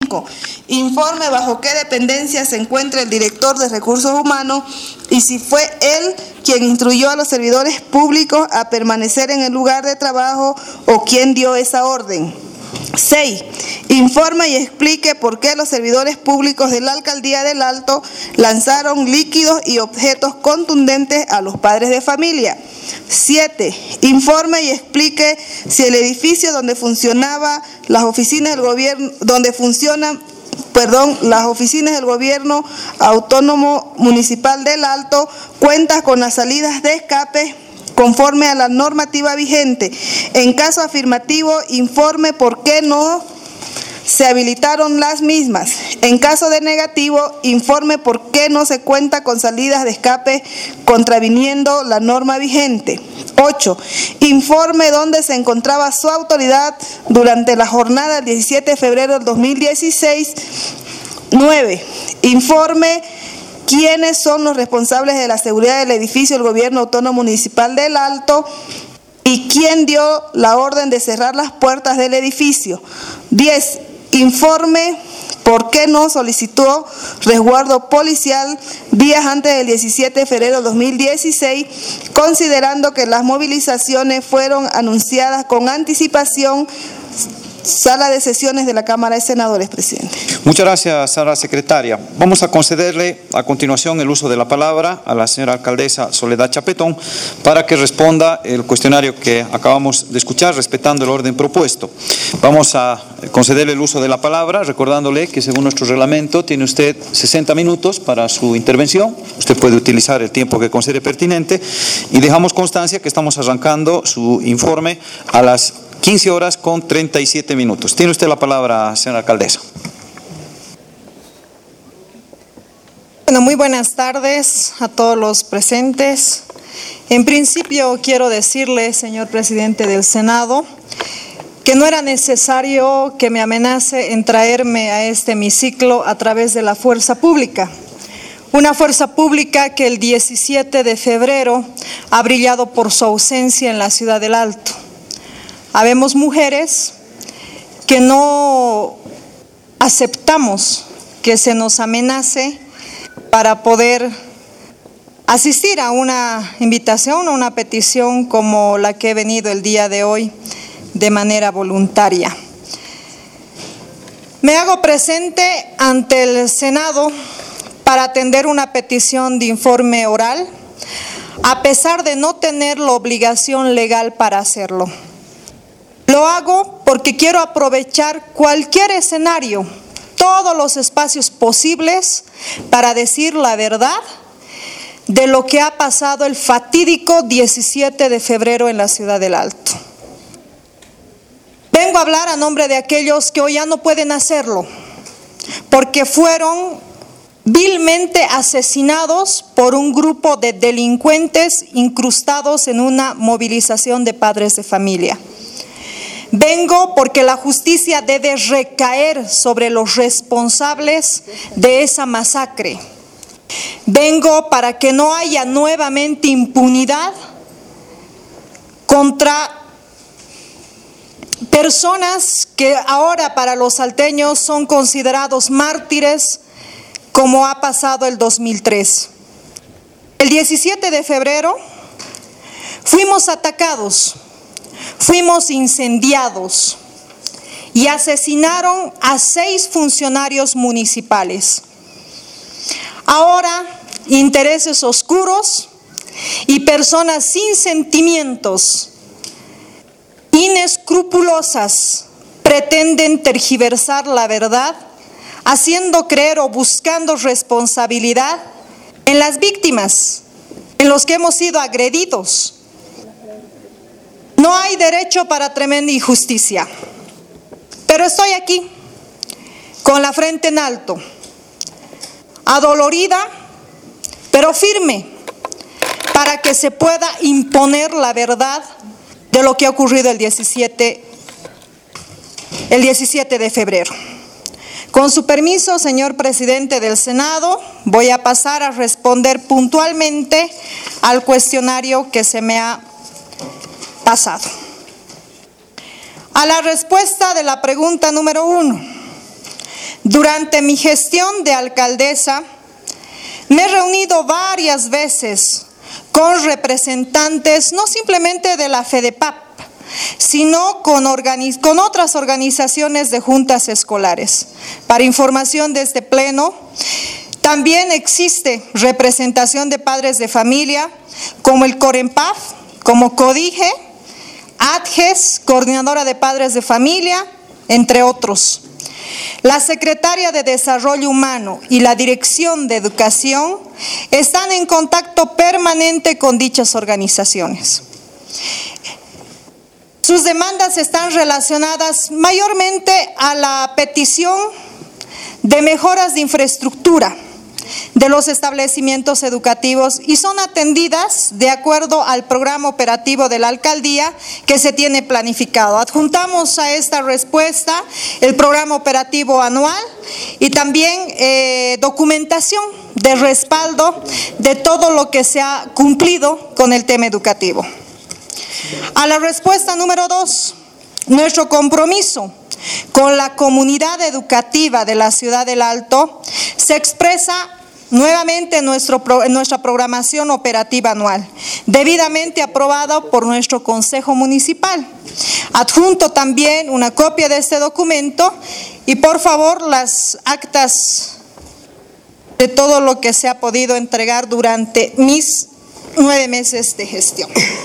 5. Informe bajo qué dependencia se encuentra el director de Recursos Humanos y si fue él quien instruyó a los servidores públicos a permanecer en el lugar de trabajo o quien dio esa orden. 6. Informe y explique por qué los servidores públicos de la Alcaldía del Alto lanzaron líquidos y objetos contundentes a los padres de familia. 7. Informe y explique si el edificio donde funcionaban las oficinas del gobierno, las oficinas del Gobierno Autónomo Municipal del Alto cuenta con las salidas de escape conforme a la normativa vigente. En caso afirmativo, informe por qué no se habilitaron las mismas. En caso de negativo, informe por qué no se cuenta con salidas de escape contraviniendo la norma vigente. 8. Informe dónde se encontraba su autoridad durante la jornada del 17 de febrero del 2016. 9. Informe quiénes son los responsables de la seguridad del edificio del Gobierno Autónomo Municipal del Alto y quién dio la orden de cerrar las puertas del edificio. 10. Informe por qué no solicitó resguardo policial días antes del 17 de febrero de 2016, considerando que las movilizaciones fueron anunciadas con anticipación. Sala de sesiones de la Cámara de Senadores, presidente. Muchas gracias, señora secretaria. Vamos a concederle a continuación el uso de la palabra a la señora alcaldesa Soledad Chapetón para que responda el cuestionario que acabamos de escuchar, respetando el orden propuesto. Vamos a concederle el uso de la palabra, recordándole que según nuestro reglamento tiene usted 60 minutos para su intervención. Usted puede utilizar el tiempo que considere pertinente y dejamos constancia que estamos arrancando su informe a las 15 horas con 37 minutos. Tiene usted la palabra, señora alcaldesa. Bueno, muy buenas tardes a todos los presentes. En principio quiero decirle, señor presidente del Senado, que no era necesario que me amenace en traerme a este hemiciclo a través de la fuerza pública. Una fuerza pública que el 17 de febrero ha brillado por su ausencia en la ciudad del Alto. Habemos mujeres que no aceptamos que se nos amenace para poder asistir a una invitación o una petición como la que he venido el día de hoy de manera voluntaria. Me hago presente ante el Senado para atender una petición de informe oral, a pesar de no tener la obligación legal para hacerlo. Lo hago porque quiero aprovechar cualquier escenario, todos los espacios posibles para decir la verdad de lo que ha pasado el fatídico 17 de febrero en la ciudad del Alto. Vengo a hablar a nombre de aquellos que hoy ya no pueden hacerlo, porque fueron vilmente asesinados por un grupo de delincuentes incrustados en una movilización de padres de familia. Vengo porque la justicia debe recaer sobre los responsables de esa masacre. Vengo para que no haya nuevamente impunidad contra personas que ahora para los salteños son considerados mártires, como ha pasado el 2003. El 17 de febrero fuimos atacados. Fuimos incendiados y asesinaron a 6 funcionarios municipales. Ahora, intereses oscuros y personas sin sentimientos, inescrupulosas, pretenden tergiversar la verdad, haciendo creer o buscando responsabilidad en las víctimas, en los que hemos sido agredidos. No hay derecho para tremenda injusticia, pero estoy aquí con la frente en alto, adolorida, pero firme, para que se pueda imponer la verdad de lo que ha ocurrido el 17 de febrero. Con su permiso, señor presidente del Senado, voy a pasar a responder puntualmente al cuestionario que se me ha pasado. A la respuesta de la pregunta número 1, Durante mi gestión de alcaldesa, me he reunido varias veces con representantes, no simplemente de la FEDEPAP, sino con otras organizaciones de juntas escolares. Para información de este pleno, también existe representación de padres de familia, como el COREMPAF, como CODIGE, ADGES, Coordinadora de Padres de Familia, entre otros. La Secretaria de Desarrollo Humano y la Dirección de Educación están en contacto permanente con dichas organizaciones. Sus demandas están relacionadas mayormente a la petición de mejoras de infraestructura de los establecimientos educativos y son atendidas de acuerdo al programa operativo de la alcaldía que se tiene planificado. Adjuntamos a esta respuesta el programa operativo anual y también documentación de respaldo de todo lo que se ha cumplido con el tema educativo. A la respuesta número 2, nuestro compromiso con la comunidad educativa de la Ciudad del Alto se expresa nuevamente en nuestra programación operativa anual, debidamente aprobada por nuestro Consejo Municipal. Adjunto también una copia de este documento y por favor las actas de todo lo que se ha podido entregar durante mis 9 meses de gestión.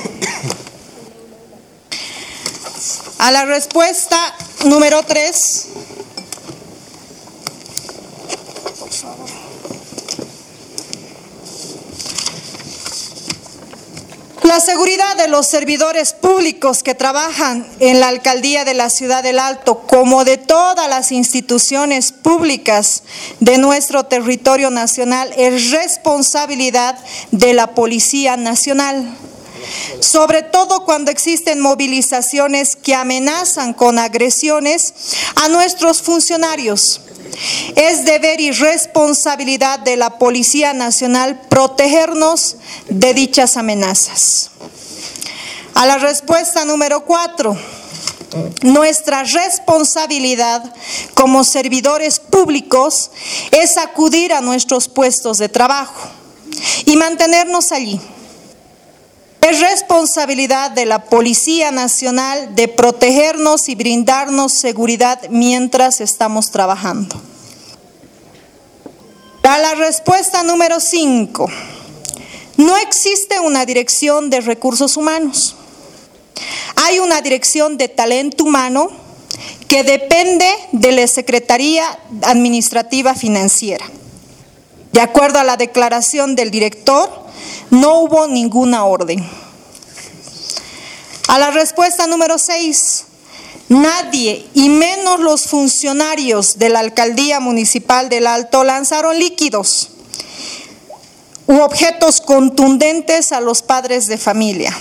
A la respuesta número 3. Por favor. La seguridad de los servidores públicos que trabajan en la alcaldía de la Ciudad del Alto, como de todas las instituciones públicas de nuestro territorio nacional, es responsabilidad de la Policía Nacional. Sobre todo cuando existen movilizaciones que amenazan con agresiones a nuestros funcionarios. Es deber y responsabilidad de la Policía Nacional protegernos de dichas amenazas. A la respuesta número 4, nuestra responsabilidad como servidores públicos es acudir a nuestros puestos de trabajo y mantenernos allí. Es responsabilidad de la Policía Nacional de protegernos y brindarnos seguridad mientras estamos trabajando. A la respuesta número 5, no existe una dirección de recursos humanos. Hay una dirección de talento humano que depende de la Secretaría Administrativa Financiera. De acuerdo a la declaración del director, no hubo ninguna orden. A la respuesta número 6, nadie, y menos los funcionarios de la Alcaldía Municipal del Alto, lanzaron líquidos u objetos contundentes a los padres de familia.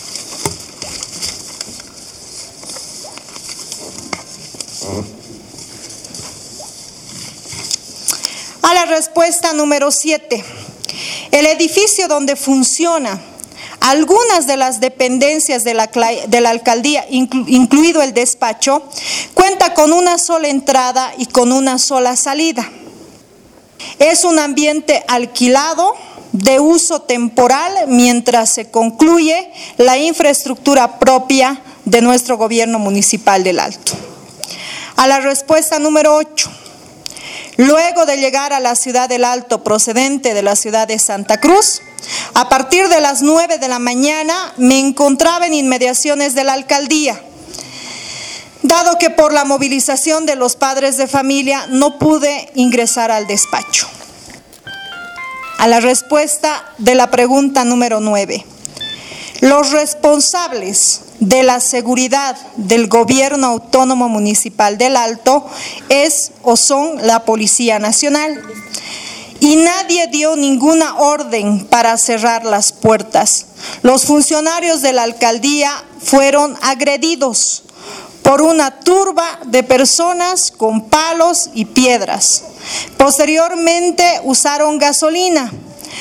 A la respuesta número 7, el edificio donde funciona algunas de las dependencias de la alcaldía, incluido el despacho, cuenta con una sola entrada y con una sola salida. Es un ambiente alquilado de uso temporal mientras se concluye la infraestructura propia de nuestro gobierno municipal del Alto. A la respuesta número 8. Luego de llegar a la Ciudad del Alto procedente de la ciudad de Santa Cruz, a partir de las 9 de la mañana me encontraba en inmediaciones de la alcaldía. Dado que por la movilización de los padres de familia no pude ingresar al despacho. A la respuesta de la pregunta número 9. Los responsables de la seguridad del Gobierno Autónomo Municipal del Alto es o son la Policía Nacional. Y nadie dio ninguna orden para cerrar las puertas. Los funcionarios de la alcaldía fueron agredidos por una turba de personas con palos y piedras. Posteriormente usaron gasolina,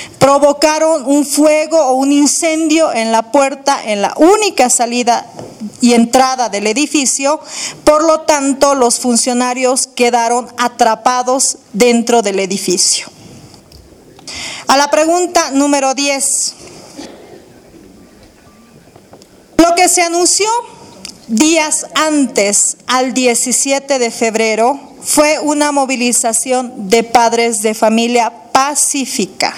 provocaron un fuego o un incendio en la puerta, en la única salida y entrada del edificio, por lo tanto los funcionarios quedaron atrapados dentro del edificio. A la pregunta número 10. Lo que se anunció días antes, al 17 de febrero, fue una movilización de padres de familia pacífica.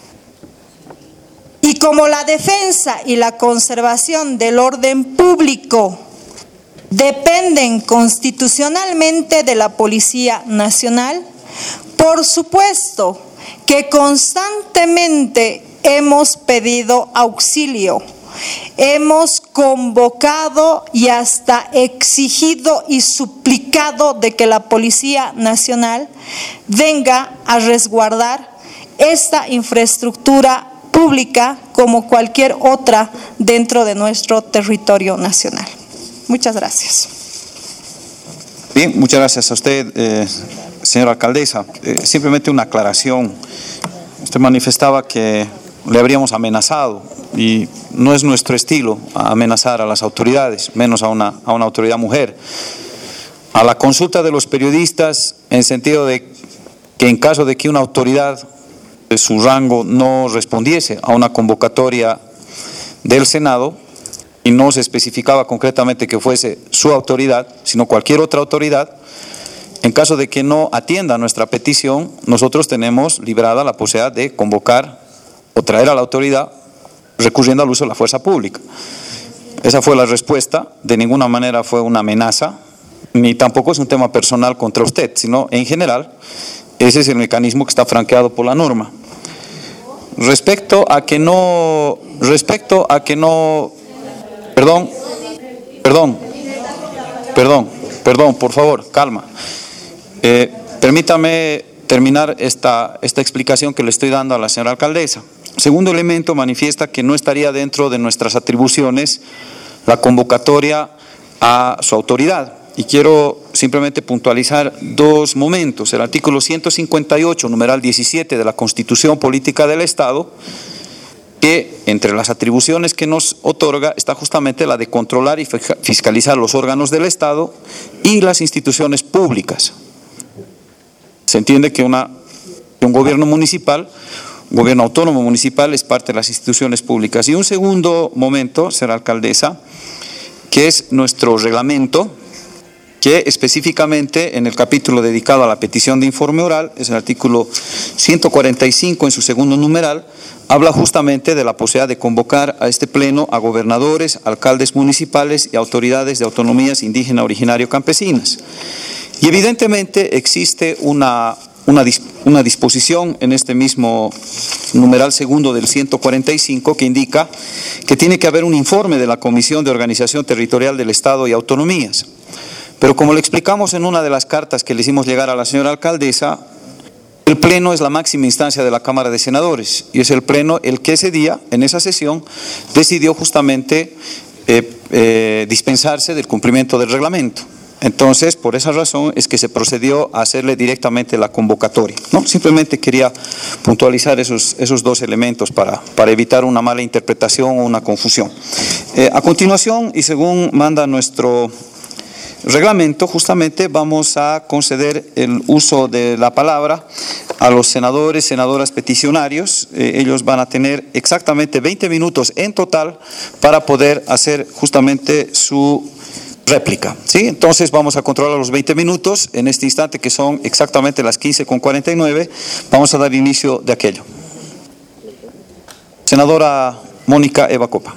Y como la defensa y la conservación del orden público dependen constitucionalmente de la Policía Nacional, por supuesto que constantemente hemos pedido auxilio. Hemos convocado y hasta exigido y suplicado de que la Policía Nacional venga a resguardar esta infraestructura pública como cualquier otra dentro de nuestro territorio nacional. Muchas gracias. Bien, muchas gracias a usted, señora alcaldesa. Simplemente una aclaración. Usted manifestaba que le habríamos amenazado y no es nuestro estilo amenazar a las autoridades, menos a una autoridad mujer. A la consulta de los periodistas, en sentido de que en caso de que una autoridad de su rango no respondiese a una convocatoria del Senado, y no se especificaba concretamente que fuese su autoridad, sino cualquier otra autoridad, en caso de que no atienda nuestra petición, nosotros tenemos librada la posibilidad de convocar o traer a la autoridad recurriendo al uso de la fuerza pública. Esa fue la respuesta. De ninguna manera fue una amenaza, ni tampoco es un tema personal contra usted, sino en general, ese es el mecanismo que está franqueado por la norma. Respecto a que no, perdón, por favor, calma. Permítame terminar esta explicación que le estoy dando a la señora alcaldesa. Segundo elemento, manifiesta que no estaría dentro de nuestras atribuciones la convocatoria a su autoridad. Y quiero simplemente puntualizar dos momentos. El artículo 158, numeral 17 de la Constitución Política del Estado, que entre las atribuciones que nos otorga está justamente la de controlar y fiscalizar los órganos del Estado y las instituciones públicas. Se entiende que un gobierno municipal, un gobierno autónomo municipal es parte de las instituciones públicas. Y un segundo momento, señora alcaldesa, que es nuestro reglamento, que específicamente en el capítulo dedicado a la petición de informe oral, es el artículo 145 en su segundo numeral, habla justamente de la posibilidad de convocar a este pleno a gobernadores, alcaldes municipales y autoridades de autonomías indígena, originario, campesinas. Y evidentemente existe una disposición en este mismo numeral segundo del 145 que indica que tiene que haber un informe de la Comisión de Organización Territorial del Estado y Autonomías. Pero como le explicamos en una de las cartas que le hicimos llegar a la señora alcaldesa, el Pleno es la máxima instancia de la Cámara de Senadores y es el Pleno el que ese día, en esa sesión, decidió justamente dispensarse del cumplimiento del reglamento. Entonces, por esa razón es que se procedió a hacerle directamente la convocatoria, ¿no? Simplemente quería puntualizar esos dos elementos para evitar una mala interpretación o una confusión. A continuación, y según manda nuestro reglamento, justamente vamos a conceder el uso de la palabra a los senadores, senadoras peticionarios. Ellos van a tener exactamente 20 minutos en total para poder hacer justamente su réplica, ¿sí? Entonces vamos a controlar los 20 minutos en este instante, que son exactamente las 15:49. Vamos a dar inicio de aquello. Senadora Mónica Eva Copa.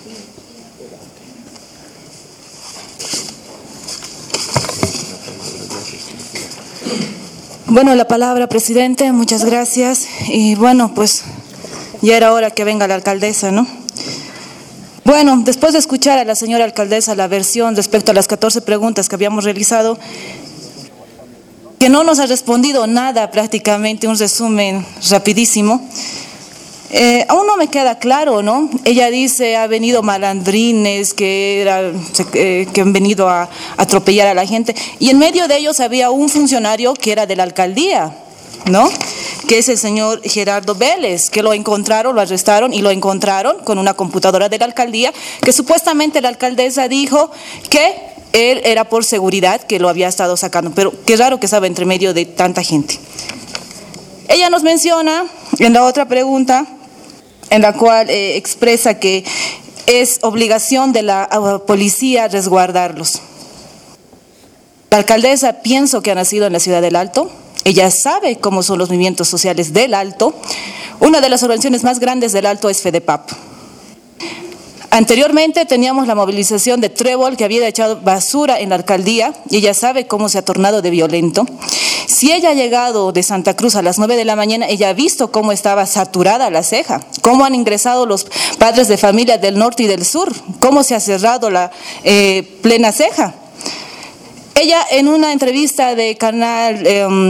Bueno, la palabra, presidente, muchas gracias. Y bueno, pues ya era hora que venga la alcaldesa, ¿no? Bueno, después de escuchar a la señora alcaldesa la versión respecto a las 14 preguntas que habíamos realizado, que no nos ha respondido nada prácticamente, un resumen rapidísimo, aún no me queda claro, ¿no? Ella dice, ha venido malandrines que han venido a atropellar a la gente, y en medio de ellos había un funcionario que era de la alcaldía, ¿no? que es el señor Gerardo Vélez, que lo encontraron, lo arrestaron y lo encontraron con una computadora de la alcaldía, que supuestamente la alcaldesa dijo que él era por seguridad que lo había estado sacando, pero qué raro que estaba entre medio de tanta gente. Ella nos menciona en la otra pregunta, en la cual expresa que es obligación de la policía resguardarlos. La alcaldesa pienso que ha nacido en la ciudad del Alto, ella sabe cómo son los movimientos sociales del Alto. Una de las organizaciones más grandes del Alto es FEDEPAP. Anteriormente teníamos la movilización de Trébol, que había echado basura en la alcaldía, y ella sabe cómo se ha tornado de violento. Si ella ha llegado de Santa Cruz a las 9 de la mañana, ella ha visto cómo estaba saturada la ceja, cómo han ingresado los padres de familia del norte y del sur, cómo se ha cerrado la plena ceja. Ella en una entrevista de canal,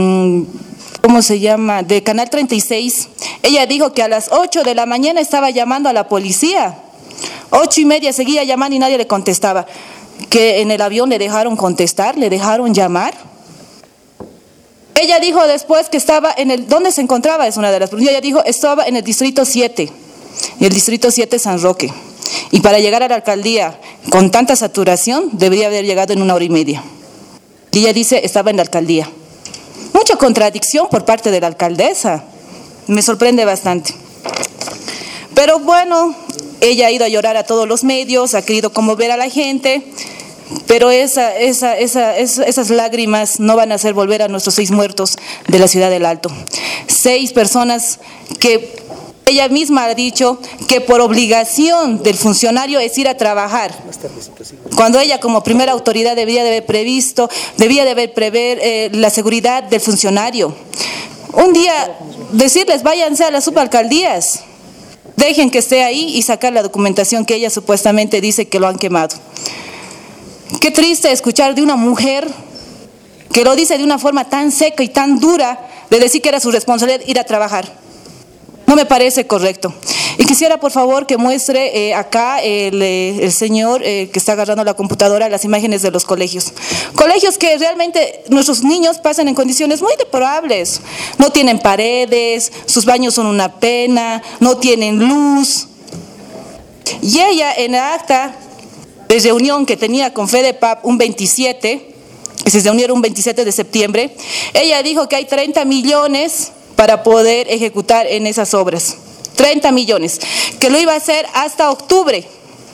de Canal 36, ella dijo que a las 8 de la mañana estaba llamando a la policía. 8:30 seguía llamando y nadie le contestaba. Que en el avión le dejaron contestar, le dejaron llamar. Ella dijo después que estaba ¿dónde se encontraba? Es una de las preguntas. Ella dijo, estaba en el distrito 7, y el distrito 7 es San Roque. Y para llegar a la alcaldía con tanta saturación, debería haber llegado en 1h30. Y ella dice, estaba en la alcaldía. Mucha contradicción por parte de la alcaldesa. Me sorprende bastante. Pero bueno, ella ha ido a llorar a todos los medios, ha querido conmover a la gente, pero esas lágrimas no van a hacer volver a nuestros 6 muertos de la ciudad del Alto. 6 personas que ella misma ha dicho que por obligación del funcionario es ir a trabajar, cuando ella como primera autoridad debía de haber prever la seguridad del funcionario. Un día decirles, váyanse a las subalcaldías, dejen que esté ahí y sacar la documentación que ella supuestamente dice que lo han quemado. Qué triste escuchar de una mujer que lo dice de una forma tan seca y tan dura, de decir que era su responsabilidad ir a trabajar. No me parece correcto. Y quisiera, por favor, que muestre acá el señor que está agarrando la computadora las imágenes de los colegios. Colegios que realmente nuestros niños pasan en condiciones muy deplorables. No tienen paredes, sus baños son una pena, no tienen luz. Y ella en la acta de reunión que tenía con FEDEPAP un 27, que se reunieron un 27 de septiembre, ella dijo que hay 30 millones para poder ejecutar en esas obras. 30 millones, que lo iba a hacer hasta octubre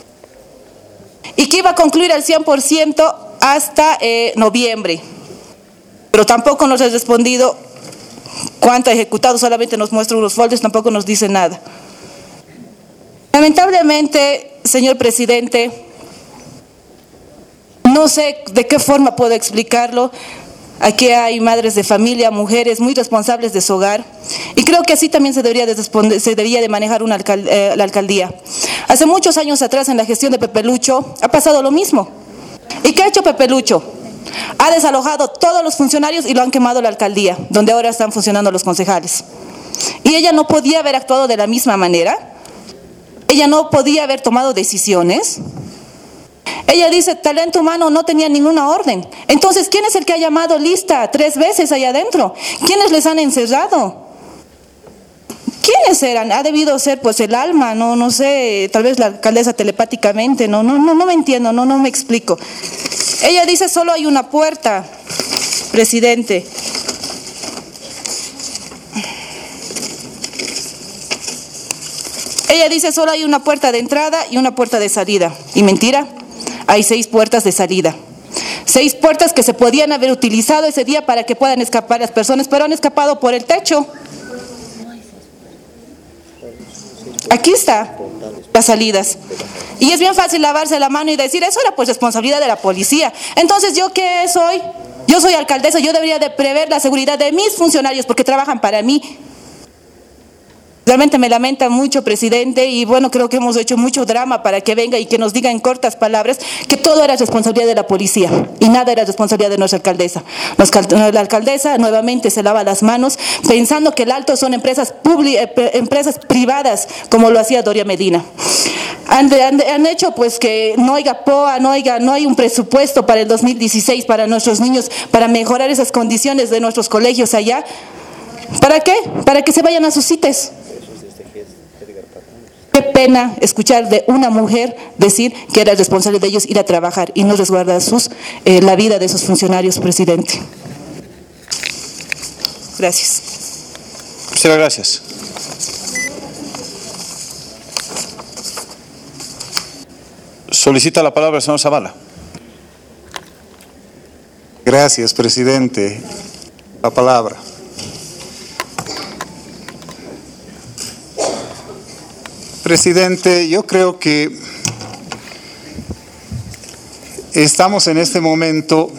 y que iba a concluir al 100% hasta noviembre. Pero tampoco nos ha respondido cuánto ha ejecutado, solamente nos muestra unos folders, tampoco nos dice nada. Lamentablemente, señor presidente, no sé de qué forma puedo explicarlo. Aquí hay madres de familia, mujeres muy responsables de su hogar, y creo que así también se debería de manejar la alcaldía. Hace muchos años atrás, en la gestión de Pepe Lucho, ha pasado lo mismo. ¿Y qué ha hecho Pepe Lucho? Ha desalojado todos los funcionarios y lo han quemado la alcaldía, donde ahora están funcionando los concejales. Y ella no podía haber actuado de la misma manera. Ella no podía haber tomado decisiones. Ella dice, talento humano, no tenía ninguna orden. Entonces, ¿quién es el que ha llamado lista 3 veces allá adentro? ¿Quiénes les han encerrado? ¿Quiénes eran? Ha debido ser pues el alma, no sé, tal vez la alcaldesa telepáticamente, no me entiendo, no me explico. Ella dice, solo hay una puerta, presidente. Ella dice, solo hay una puerta de entrada y una puerta de salida. Y mentira. Hay 6 puertas de salida. 6 puertas que se podían haber utilizado ese día para que puedan escapar las personas, pero han escapado por el techo. Aquí está las salidas. Y es bien fácil lavarse la mano y decir, eso era pues responsabilidad de la policía. Entonces, ¿yo qué soy? Yo soy alcaldesa, yo debería de prever la seguridad de mis funcionarios porque trabajan para mí. Realmente me lamenta mucho, presidente, y bueno, creo que hemos hecho mucho drama para que venga y que nos diga en cortas palabras que todo era responsabilidad de la policía y nada era responsabilidad de nuestra alcaldesa. La alcaldesa nuevamente se lava las manos pensando que el Alto son empresas privadas, como lo hacía Doria Medina. Han hecho pues que no haya POA, no hay un presupuesto para el 2016 para nuestros niños, para mejorar esas condiciones de nuestros colegios allá. ¿Para qué? Para que se vayan a sus CITES. Qué pena escuchar de una mujer decir que era responsable de ellos ir a trabajar y no resguardar la vida de esos funcionarios, presidente. Gracias. Muchas gracias. Solicita la palabra el señor Zavala. Gracias, presidente. La palabra. Presidente, yo creo que estamos en este momento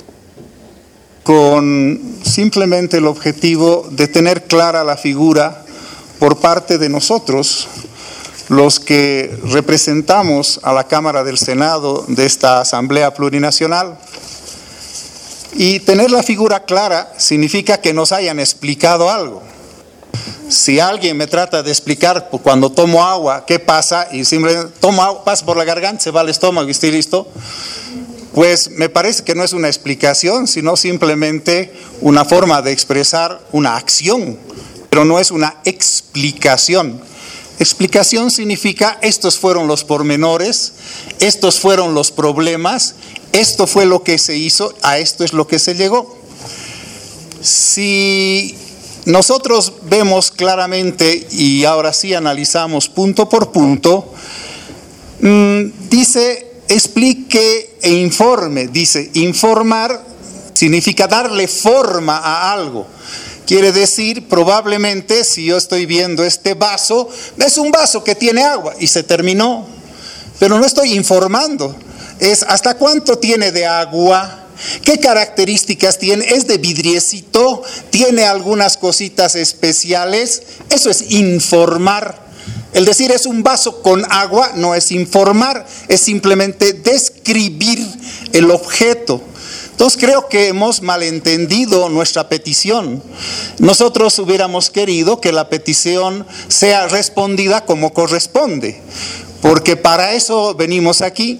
con simplemente el objetivo de tener clara la figura por parte de nosotros, los que representamos a la Cámara del Senado de esta Asamblea Plurinacional. Y tener la figura clara significa que nos hayan explicado algo. Si alguien me trata de explicar cuando tomo agua qué pasa y simplemente tomo agua, pasa por la garganta, se va al estómago y estoy listo, pues me parece que no es una explicación, sino simplemente una forma de expresar una acción, pero no es una explicación. Explicación significa estos fueron los pormenores, estos fueron los problemas, esto fue lo que se hizo, a esto es lo que se llegó. Si nosotros vemos claramente y ahora sí analizamos punto por punto, dice explique e informe, dice informar significa darle forma a algo. Quiere decir, probablemente, si yo estoy viendo este vaso, es un vaso que tiene agua y se terminó, pero no estoy informando. Es hasta cuánto tiene de agua, qué características tiene, es de vidriecito, tiene algunas cositas especiales. Eso es informar. El decir es un vaso con agua no es informar, es simplemente describir el objeto. Entonces creo que hemos malentendido nuestra petición. Nosotros hubiéramos querido que la petición sea respondida como corresponde, porque para eso venimos aquí.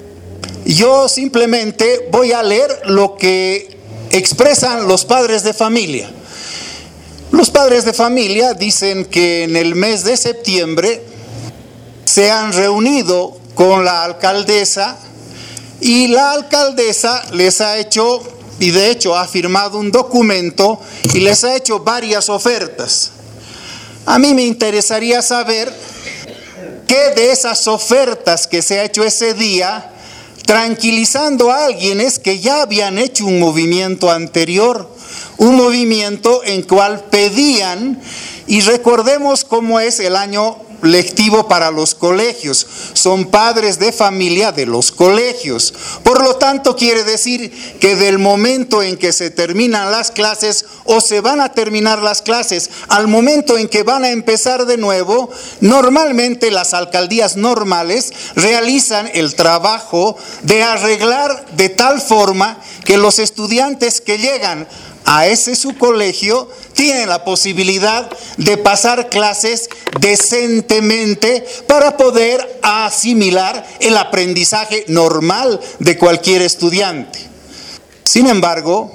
Yo simplemente voy a leer lo que expresan los padres de familia. Los padres de familia dicen que en el mes de septiembre se han reunido con la alcaldesa y la alcaldesa les ha hecho, y de hecho ha firmado un documento y les ha hecho varias ofertas. A mí me interesaría saber qué de esas ofertas que se ha hecho ese día, tranquilizando a alguienes que ya habían hecho un movimiento anterior, un movimiento en cual pedían, y recordemos cómo es el año lectivo para los colegios, son padres de familia de los colegios. Por lo tanto, quiere decir que del momento en que se terminan las clases o se van a terminar las clases al momento en que van a empezar de nuevo, normalmente las alcaldías normales realizan el trabajo de arreglar de tal forma que los estudiantes que llegan a ese su colegio tienen la posibilidad de pasar clases decentemente para poder asimilar el aprendizaje normal de cualquier estudiante. Sin embargo,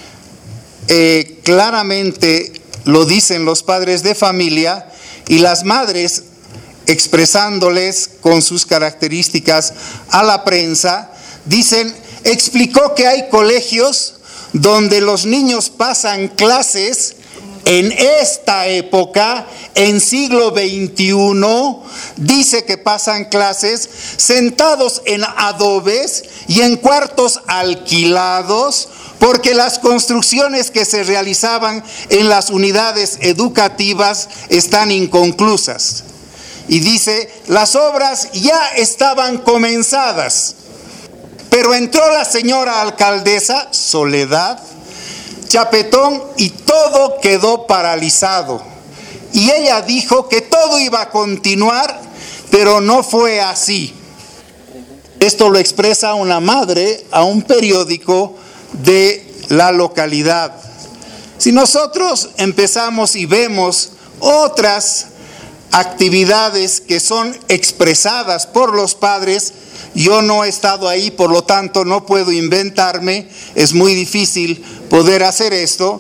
claramente lo dicen los padres de familia y las madres expresándoles con sus características a la prensa, dicen, explicó que hay colegios donde los niños pasan clases en esta época, en siglo XXI, dice que pasan clases sentados en adobes y en cuartos alquilados, porque las construcciones que se realizaban en las unidades educativas están inconclusas. Y dice, las obras ya estaban comenzadas. Pero entró la señora alcaldesa, Soledad Chapetón, y todo quedó paralizado. Y ella dijo que todo iba a continuar, pero no fue así. Esto lo expresa una madre a un periódico de la localidad. Si nosotros empezamos y vemos otras actividades que son expresadas por los padres, yo no he estado ahí, por lo tanto no puedo inventarme, es muy difícil poder hacer esto,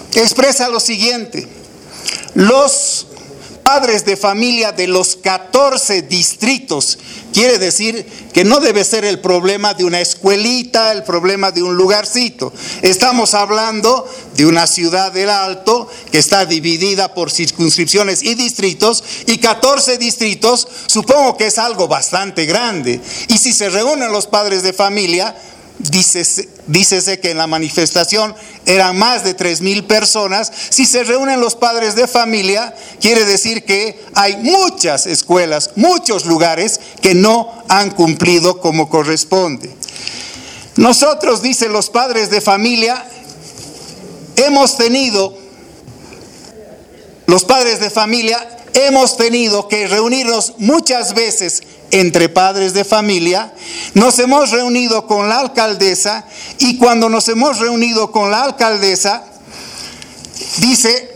expresa lo siguiente: los padres de familia de los 14 distritos, quiere decir que no debe ser el problema de una escuelita, el problema de un lugarcito. Estamos hablando de una ciudad del Alto que está dividida por circunscripciones y distritos, y 14 distritos supongo que es algo bastante grande. Y si se reúnen los padres de familia, dícese que en la manifestación eran más de 3,000 personas. Si se reúnen los padres de familia, quiere decir que hay muchas escuelas, muchos lugares que no han cumplido como corresponde. Nosotros, dicen los padres de familia, hemos tenido que reunirnos muchas veces entre padres de familia. Nos hemos reunido con la alcaldesa, y cuando nos hemos reunido con la alcaldesa, dice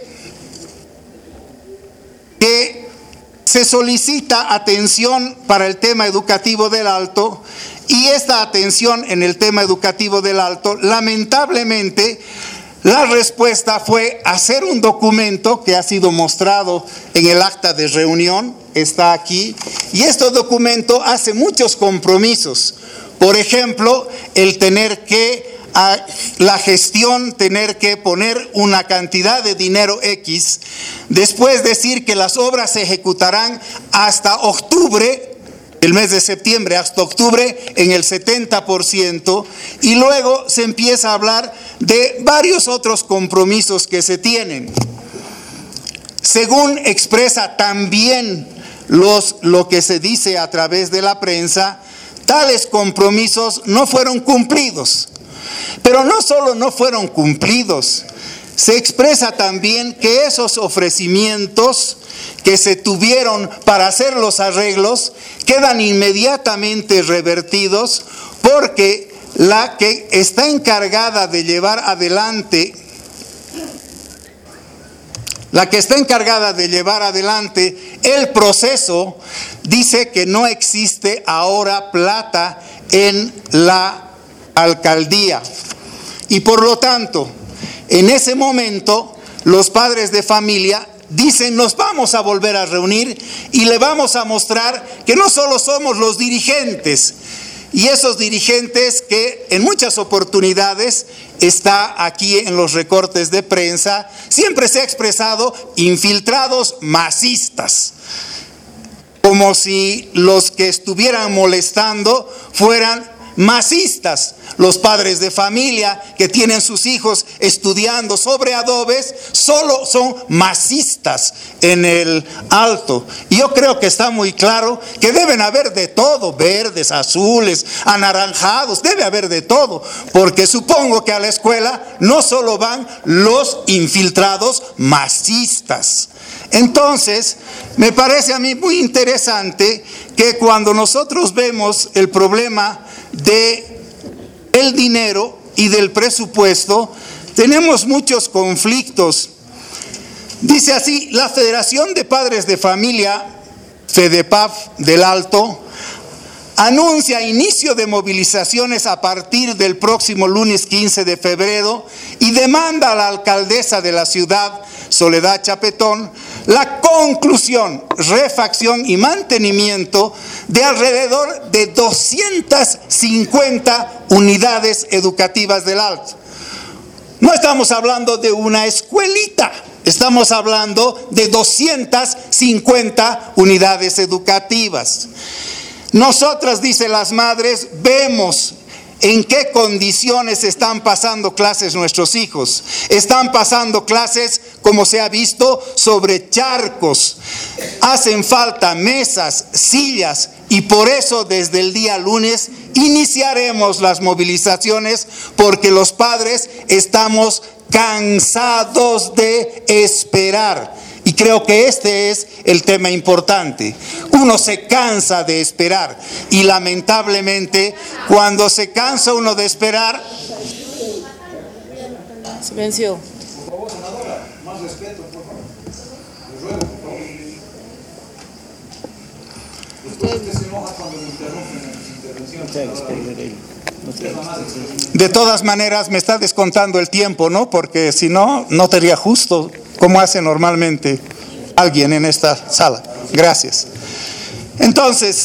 que se solicita atención para el tema educativo del Alto, y esta atención en el tema educativo del Alto, lamentablemente, la respuesta fue hacer un documento que ha sido mostrado en el acta de reunión, está aquí, y este documento hace muchos compromisos. Por ejemplo, el tener que, la gestión, tener que poner una cantidad de dinero X, después decir que las obras se ejecutarán hasta octubre, el mes de septiembre hasta octubre en el 70%, y luego se empieza a hablar de varios otros compromisos que se tienen. Según expresa también lo que se dice a través de la prensa, tales compromisos no fueron cumplidos. Pero no solo no fueron cumplidos, se expresa también que esos ofrecimientos que se tuvieron para hacer los arreglos quedan inmediatamente revertidos, porque la que está encargada de llevar adelante el proceso dice que no existe ahora plata en la alcaldía, y por lo tanto en ese momento los padres de familia dicen: nos vamos a volver a reunir y le vamos a mostrar que no solo somos los dirigentes, y esos dirigentes que en muchas oportunidades está aquí en los recortes de prensa, siempre se ha expresado infiltrados masistas, como si los que estuvieran molestando fueran masistas. Los padres de familia que tienen sus hijos estudiando sobre adobes solo son masistas en el Alto. Y yo creo que está muy claro que deben haber de todo: verdes, azules, anaranjados, debe haber de todo, porque supongo que a la escuela no solo van los infiltrados masistas. Entonces, me parece a mí muy interesante que cuando nosotros vemos el problema del dinero y del presupuesto, tenemos muchos conflictos. Dice así: la Federación de Padres de Familia, FEDEPAF del Alto, anuncia inicio de movilizaciones a partir del próximo lunes 15 de febrero y demanda a la alcaldesa de la ciudad, Soledad Chapetón, la conclusión, refacción y mantenimiento de alrededor de 250 unidades educativas del Alto. No estamos hablando de una escuelita, estamos hablando de 250 unidades educativas. Nosotras, dice las madres, vemos en qué condiciones están pasando clases nuestros hijos. Están pasando clases, como se ha visto, sobre charcos. Hacen falta mesas, sillas, y por eso desde el día lunes iniciaremos las movilizaciones, porque los padres estamos cansados de esperar. Y creo que este es el tema importante. Uno se cansa de esperar, y lamentablemente cuando se cansa uno de esperar... Silencio. Más respeto, por favor. Usted se enoja cuando me interrumpen. De todas maneras, me está descontando el tiempo, ¿no? Porque si no, no sería justo como hace normalmente alguien en esta sala. Gracias. Entonces,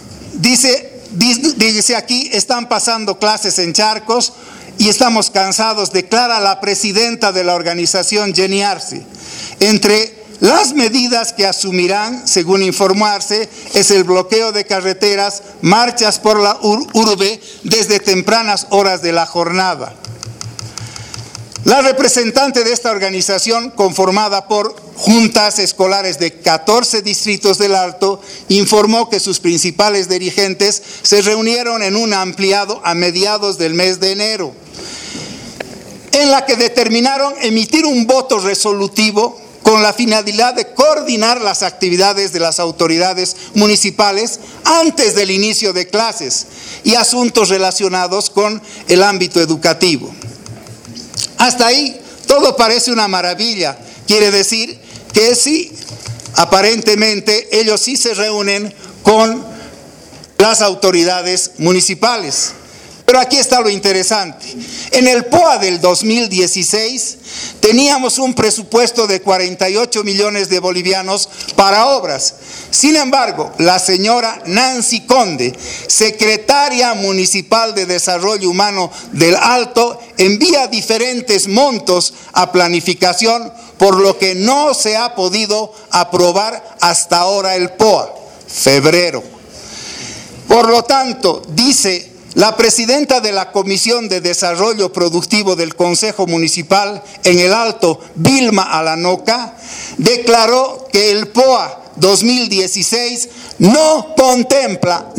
dice aquí, están pasando clases en charcos y estamos cansados, declara la presidenta de la organización, Jenny Arce. Entre las medidas que asumirán, según informarse, es el bloqueo de carreteras, marchas por la urbe desde tempranas horas de la jornada. La representante de esta organización, conformada por juntas escolares de 14 distritos del Alto, informó que sus principales dirigentes se reunieron en un ampliado a mediados del mes de enero, en la que determinaron emitir un voto resolutivo con la finalidad de coordinar las actividades de las autoridades municipales antes del inicio de clases y asuntos relacionados con el ámbito educativo. Hasta ahí todo parece una maravilla. Quiere decir que sí, aparentemente ellos sí se reúnen con las autoridades municipales. Pero aquí está lo interesante. En el POA del 2016 teníamos un presupuesto de 48 millones de bolivianos para obras. Sin embargo, la señora Nancy Conde, secretaria municipal de Desarrollo Humano del Alto, envía diferentes montos a planificación, por lo que no se ha podido aprobar hasta ahora el POA, febrero. Por lo tanto, dice la presidenta de la Comisión de Desarrollo Productivo del Consejo Municipal en el Alto, Vilma Alanoca, declaró que el POA 2016 no contempla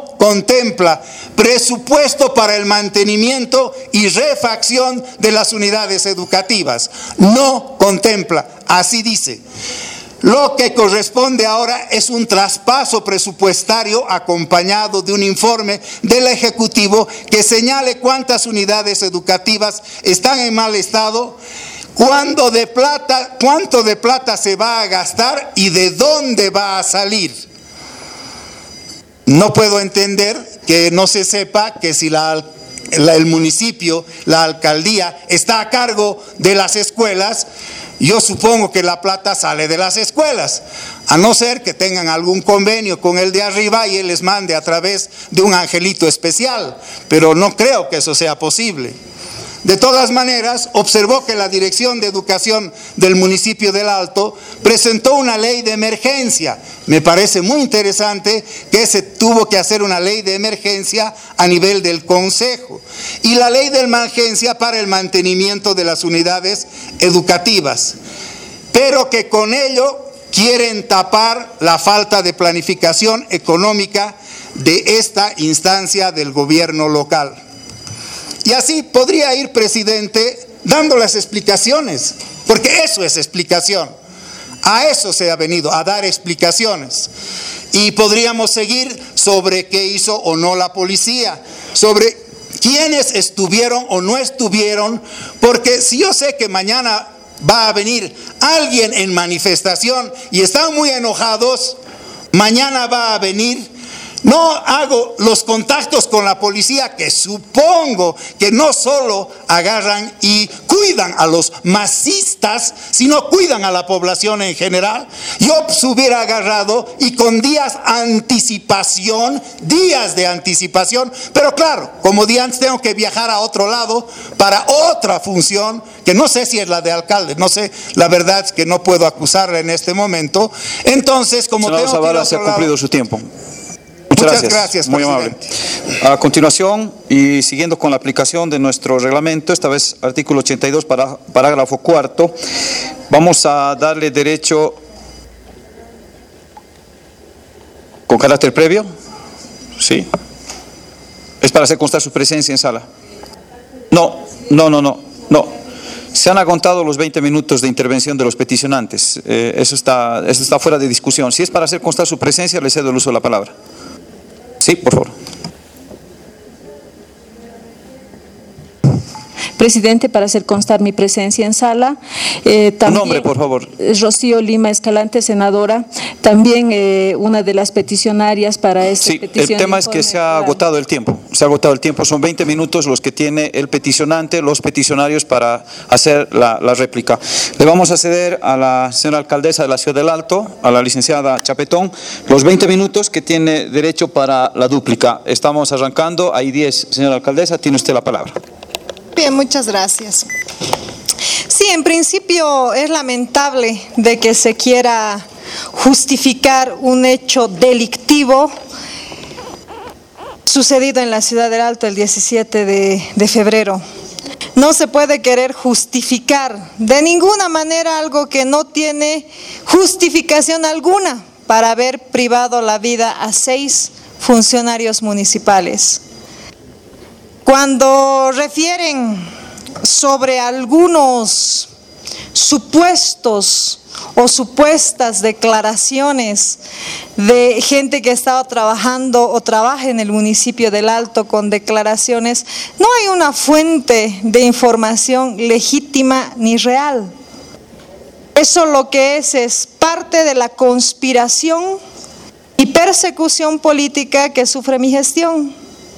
presupuesto para el mantenimiento y refacción de las unidades educativas. No contempla, así dice. Lo que corresponde ahora es un traspaso presupuestario acompañado de un informe del Ejecutivo que señale cuántas unidades educativas están en mal estado, cuánto de plata se va a gastar y de dónde va a salir. No puedo entender que no se sepa que si el municipio, la alcaldía, está a cargo de las escuelas, yo supongo que la plata sale de las escuelas, a no ser que tengan algún convenio con el de arriba y él les mande a través de un angelito especial, pero no creo que eso sea posible. De todas maneras, observó que la Dirección de Educación del municipio del Alto presentó una ley de emergencia. Me parece muy interesante que se tuvo que hacer una ley de emergencia a nivel del Consejo y la ley de emergencia para el mantenimiento de las unidades educativas, pero que con ello quieren tapar la falta de planificación económica de esta instancia del gobierno local. Y así podría ir, presidente, dando las explicaciones, porque eso es explicación. A eso se ha venido, a dar explicaciones. Y podríamos seguir sobre qué hizo o no la policía, sobre quiénes estuvieron o no estuvieron, porque si yo sé que mañana va a venir alguien en manifestación y están muy enojados, mañana va a venir. No hago los contactos con la policía, que supongo que no solo agarran y cuidan a los masistas, sino cuidan a la población en general. Yo se hubiera agarrado y con días de anticipación, pero claro, como día antes tengo que viajar a otro lado para otra función, que no sé si es la de alcalde, no sé, la verdad es que no puedo acusarla en este momento. Entonces, como Senador tengo Zavala, que ir a se ha otro cumplido lado, su tiempo. Muchas gracias, muy presidente. amable. A continuación, y siguiendo con la aplicación de nuestro reglamento, esta vez artículo 82, parágrafo cuarto, vamos a darle derecho con carácter previo. ¿Sí? ¿Es para hacer constar su presencia en sala? No. Se han agotado los 20 minutos de intervención de los peticionantes. Eso está fuera de discusión. Si es para hacer constar su presencia, le cedo el uso de la palabra. Sí, por favor. presidente, para hacer constar mi presencia en sala. También, nombre, por favor. Rocío Lima Escalante, senadora. También una de las peticionarias para esta petición. Sí, el tema es que se ha agotado el tiempo. Se ha agotado el tiempo. Son 20 minutos los que tiene el peticionante, los peticionarios para hacer la réplica. Le vamos a ceder a la señora alcaldesa de la Ciudad del Alto, a la licenciada Chapetón, los 20 minutos que tiene derecho para la dúplica. Estamos arrancando. Hay 10. Señora alcaldesa, tiene usted la palabra. Bien, muchas gracias. Sí, en principio es lamentable de que se quiera justificar un hecho delictivo sucedido en la Ciudad del Alto el 17 de febrero. No se puede querer justificar de ninguna manera algo que no tiene justificación alguna para haber privado la vida a 6 funcionarios municipales. Cuando refieren sobre algunos supuestos o supuestas declaraciones de gente que estaba trabajando o trabaja en el municipio del Alto con declaraciones, no hay una fuente de información legítima ni real. Eso lo que es parte de la conspiración y persecución política que sufre mi gestión.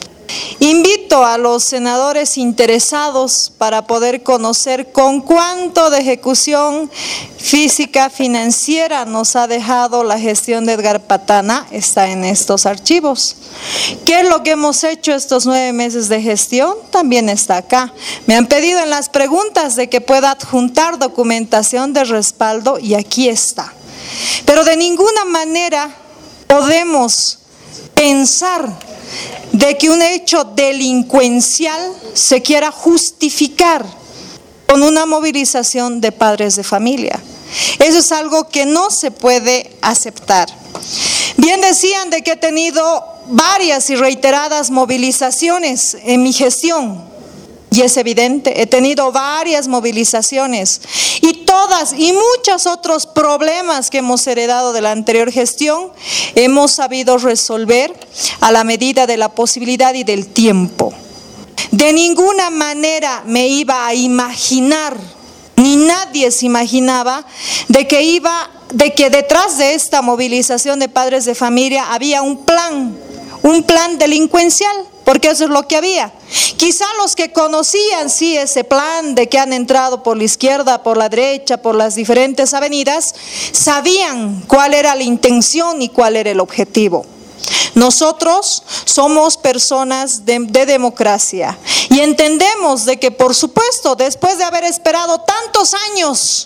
Invito a los senadores interesados para poder conocer con cuánto de ejecución física financiera nos ha dejado la gestión de Edgar Patana. Está en estos archivos. ¿Qué es lo que hemos hecho estos 9 meses de gestión? También está acá. Me han pedido en las preguntas de que pueda adjuntar documentación de respaldo y aquí está. Pero de ninguna manera podemos pensar de que un hecho delincuencial se quiera justificar con una movilización de padres de familia. Eso es algo que no se puede aceptar. Bien decían de que he tenido varias y reiteradas movilizaciones en mi gestión. Y es evidente, he tenido varias movilizaciones y todas y muchos otros problemas que hemos heredado de la anterior gestión hemos sabido resolver a la medida de la posibilidad y del tiempo. De ninguna manera me iba a imaginar, ni nadie se imaginaba, de que detrás de esta movilización de padres de familia había un plan delincuencial, porque eso es lo que había. Quizá los que conocían sí ese plan de que han entrado por la izquierda, por la derecha, por las diferentes avenidas, sabían cuál era la intención y cuál era el objetivo. Nosotros somos personas de democracia y entendemos de que, por supuesto, después de haber esperado tantos años,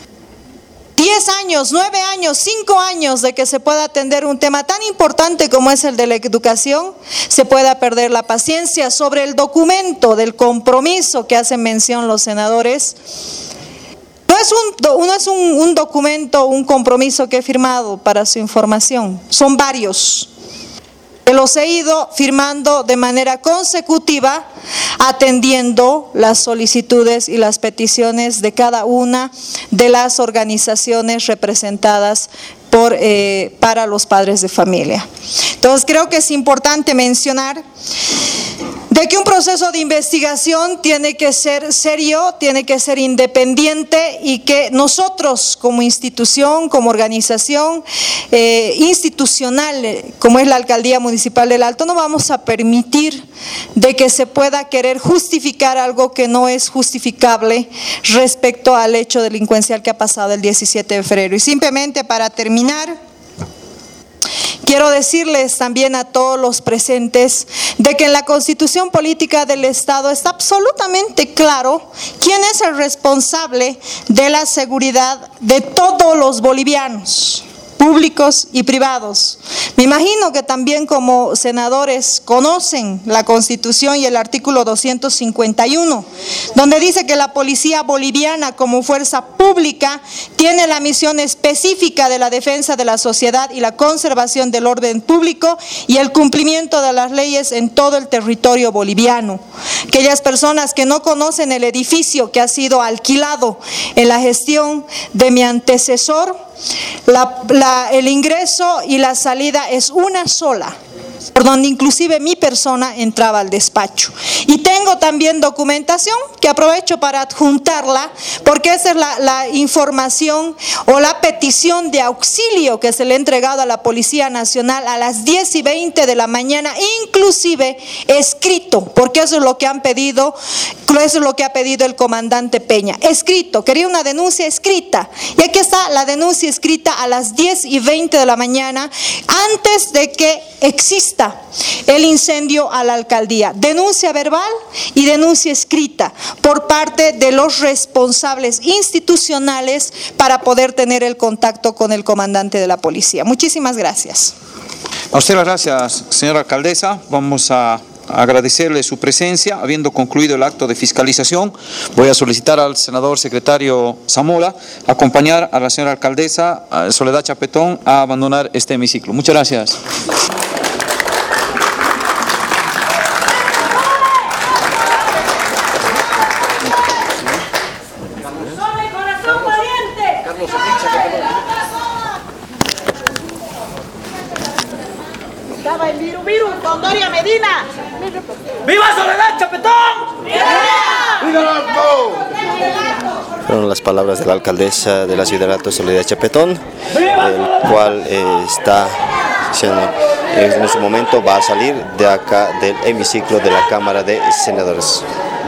10 años, 9 años, 5 años de que se pueda atender un tema tan importante como es el de la educación, se pueda perder la paciencia sobre el documento del compromiso que hacen mención los senadores. No es un documento, un compromiso que he firmado para su información, son varios. Los he ido firmando de manera consecutiva, atendiendo las solicitudes y las peticiones de cada una de las organizaciones representadas para los padres de familia. Entonces creo que es importante mencionar de que un proceso de investigación tiene que ser serio, tiene que ser independiente y que nosotros como institución, como organización institucional, como es la Alcaldía Municipal del Alto, no vamos a permitir de que se pueda querer justificar algo que no es justificable respecto al hecho delincuencial que ha pasado el 17 de febrero. Y simplemente para terminar, quiero decirles también a todos los presentes de que en la Constitución Política del Estado está absolutamente claro quién es el responsable de la seguridad de todos los bolivianos, públicos y privados. Me imagino que también como senadores conocen la Constitución y el artículo 251, donde dice que la policía boliviana como fuerza pública tiene la misión específica de la defensa de la sociedad y la conservación del orden público y el cumplimiento de las leyes en todo el territorio boliviano. Aquellas personas que no conocen el edificio que ha sido alquilado en la gestión de mi antecesor, el ingreso y la salida es una sola. por donde inclusive mi persona entraba al despacho. Y tengo también documentación que aprovecho para adjuntarla, porque esa es la información o la petición de auxilio que se le ha entregado a la Policía Nacional a las 10:20 de la mañana, inclusive escrito, porque eso es lo que han pedido, eso es lo que ha pedido el comandante Peña, escrito, quería una denuncia escrita, y aquí está la denuncia escrita a las 10:20 de la mañana, antes de que exista el incendio a la alcaldía. Denuncia verbal y denuncia escrita por parte de los responsables institucionales para poder tener el contacto con el comandante de la policía. Muchísimas gracias. A usted las gracias, señora alcaldesa. Vamos a agradecerle su presencia. Habiendo concluido el acto de fiscalización, voy a solicitar al senador secretario Zamora acompañar a la señora alcaldesa Soledad Chapetón a abandonar este hemiciclo. Muchas gracias. Estaba el Viru con Doria Medina. ¡Viva Soledad Chapetón! ¡Viva! Fueron las palabras de la alcaldesa de la ciudad de Alto, Soledad Chapetón, el cual está diciendo, en este momento va a salir de acá del hemiciclo de la Cámara de Senadores.